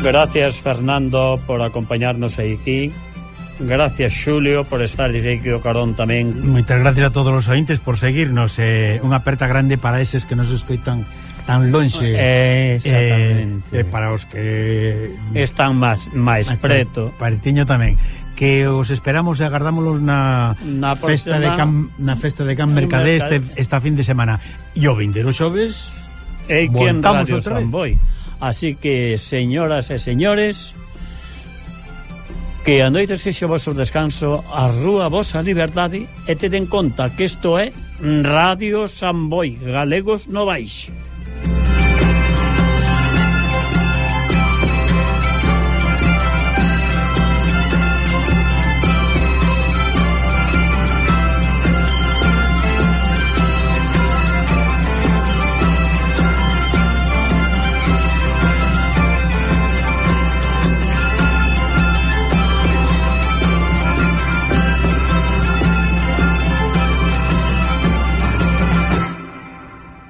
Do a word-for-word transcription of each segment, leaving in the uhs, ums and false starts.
Gracias, Fernando, por acompañarnos aquí. Gracias, Xulio, por estar aquí o carón tamén. Moitas gracias a todos os ointes por seguirnos. eh, Unha aperta grande para eses que nos escoitan tan lonxe. eh, Exactamente. E eh, para os que están máis máis preto. Paretiño tamén. Que os esperamos e agardámolos na, na festa de Can, na festa de Can Mercadé este, esta fin de semana. E o vindeiro xoves e que en Radio Samboy. Así que, señoras e señores, que a noite sexa o vosso descanso, a rúa vosa liberdade, e teden conta que isto é Radio Samboy, Galegos no Baixe.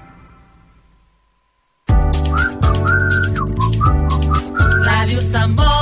Radio Samboy.